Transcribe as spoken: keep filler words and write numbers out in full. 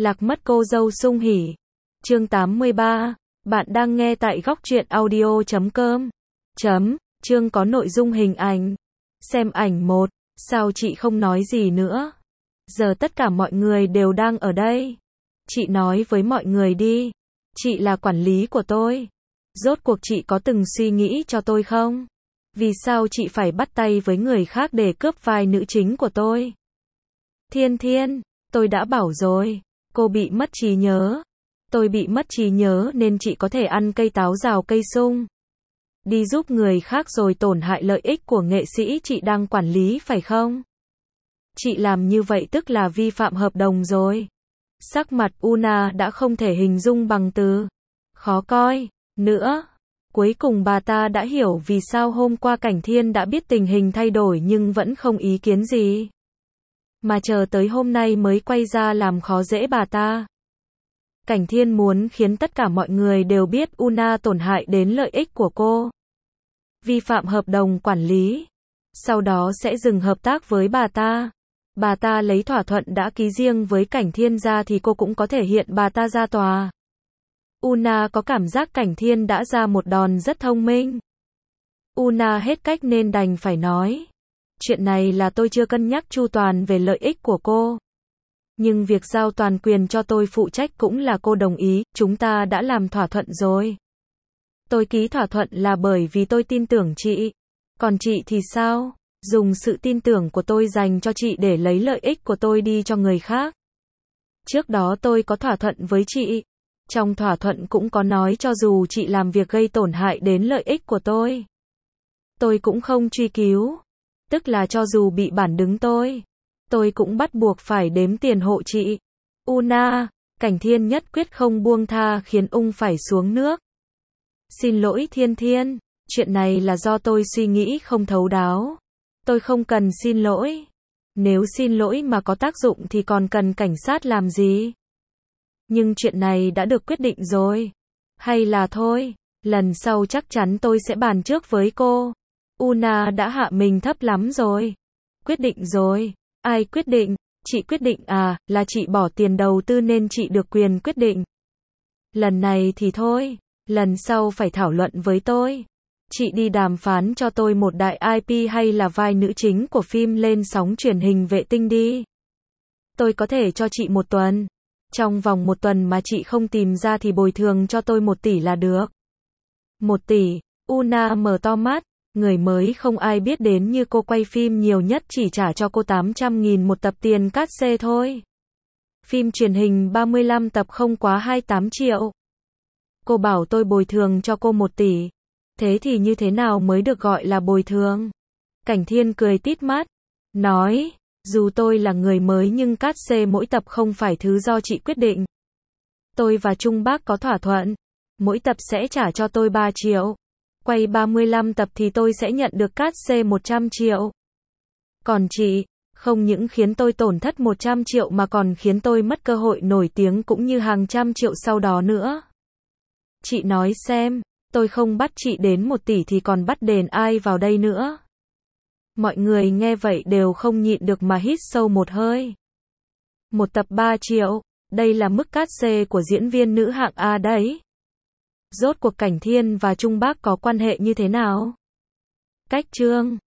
Lạc mất cô dâu sung hỉ. Chương tám mươi ba. Bạn đang nghe tại góc truyện audio chấm com. Chấm, chương có nội dung hình ảnh. Xem ảnh một. Sao chị không nói gì nữa? Giờ tất cả mọi người đều đang ở đây. Chị nói với mọi người đi. Chị là quản lý của tôi. Rốt cuộc chị có từng suy nghĩ cho tôi không? Vì sao chị phải bắt tay với người khác để cướp vai nữ chính của tôi? Thiên Thiên, tôi đã bảo rồi. Cô bị mất trí nhớ. Tôi bị mất trí nhớ nên chị có thể ăn cây táo rào cây sung. Đi giúp người khác rồi tổn hại lợi ích của nghệ sĩ chị đang quản lý phải không? Chị làm như vậy tức là vi phạm hợp đồng rồi. Sắc mặt Una đã không thể hình dung bằng từ. Khó coi. Nữa. Cuối cùng bà ta đã hiểu vì sao hôm qua Cảnh Thiên đã biết tình hình thay đổi nhưng vẫn không ý kiến gì. Mà chờ tới hôm nay mới quay ra làm khó dễ bà ta. Cảnh Thiên muốn khiến tất cả mọi người đều biết Una tổn hại đến lợi ích của cô. Vi phạm hợp đồng quản lý. Sau đó sẽ dừng hợp tác với bà ta. Bà ta lấy thỏa thuận đã ký riêng với Cảnh Thiên ra thì cô cũng có thể hiện bà ta ra tòa. Una có cảm giác Cảnh Thiên đã ra một đòn rất thông minh. Una hết cách nên đành phải nói. Chuyện này là tôi chưa cân nhắc chu toàn về lợi ích của cô. Nhưng việc giao toàn quyền cho tôi phụ trách cũng là cô đồng ý, chúng ta đã làm thỏa thuận rồi. Tôi ký thỏa thuận là bởi vì tôi tin tưởng chị. Còn chị thì sao? Dùng sự tin tưởng của tôi dành cho chị để lấy lợi ích của tôi đi cho người khác. Trước đó tôi có thỏa thuận với chị. Trong thỏa thuận cũng có nói cho dù chị làm việc gây tổn hại đến lợi ích của tôi, tôi cũng không truy cứu. Tức là cho dù bị bản đứng tôi, tôi cũng bắt buộc phải đếm tiền hộ chị. Una, Cảnh Thiên nhất quyết không buông tha khiến Ung phải xuống nước. Xin lỗi Thiên Thiên, chuyện này là do tôi suy nghĩ không thấu đáo. Tôi không cần xin lỗi. Nếu xin lỗi mà có tác dụng thì còn cần cảnh sát làm gì? Nhưng chuyện này đã được quyết định rồi. Hay là thôi, lần sau chắc chắn tôi sẽ bàn trước với cô. Una đã hạ mình thấp lắm rồi. Quyết định rồi. Ai quyết định? Chị quyết định à, là chị bỏ tiền đầu tư nên chị được quyền quyết định. Lần này thì thôi, lần sau phải thảo luận với tôi. Chị đi đàm phán cho tôi một đại i pê hay là vai nữ chính của phim lên sóng truyền hình vệ tinh đi. Tôi có thể cho chị một tuần. Trong vòng một tuần mà chị không tìm ra thì bồi thường cho tôi một tỷ là được. Một tỷ, Una mở to mắt. Người mới không ai biết đến như cô quay phim nhiều nhất chỉ trả cho cô tám trăm nghìn một tập tiền cát xê thôi. Phim truyền hình ba mươi lăm tập không quá hai mươi tám triệu. Cô bảo tôi bồi thường cho cô một tỷ. Thế thì như thế nào mới được gọi là bồi thường? Cảnh Thiên cười tít mắt. Nói, dù tôi là người mới nhưng cát xê mỗi tập không phải thứ do chị quyết định. Tôi và Trung Bác có thỏa thuận. Mỗi tập sẽ trả cho tôi ba triệu. Quay ba mươi lăm tập thì tôi sẽ nhận được cát xê một trăm triệu. Còn chị, không những khiến tôi tổn thất một trăm triệu mà còn khiến tôi mất cơ hội nổi tiếng cũng như hàng trăm triệu sau đó nữa. Chị nói xem, tôi không bắt chị đến một tỷ thì còn bắt đền ai vào đây nữa? Mọi người nghe vậy đều không nhịn được mà hít sâu một hơi. Một tập ba triệu, đây là mức cát xê của diễn viên nữ hạng A đấy. Rốt cuộc Cảnh Thiên và Trung Bác có quan hệ như thế nào? Cách chương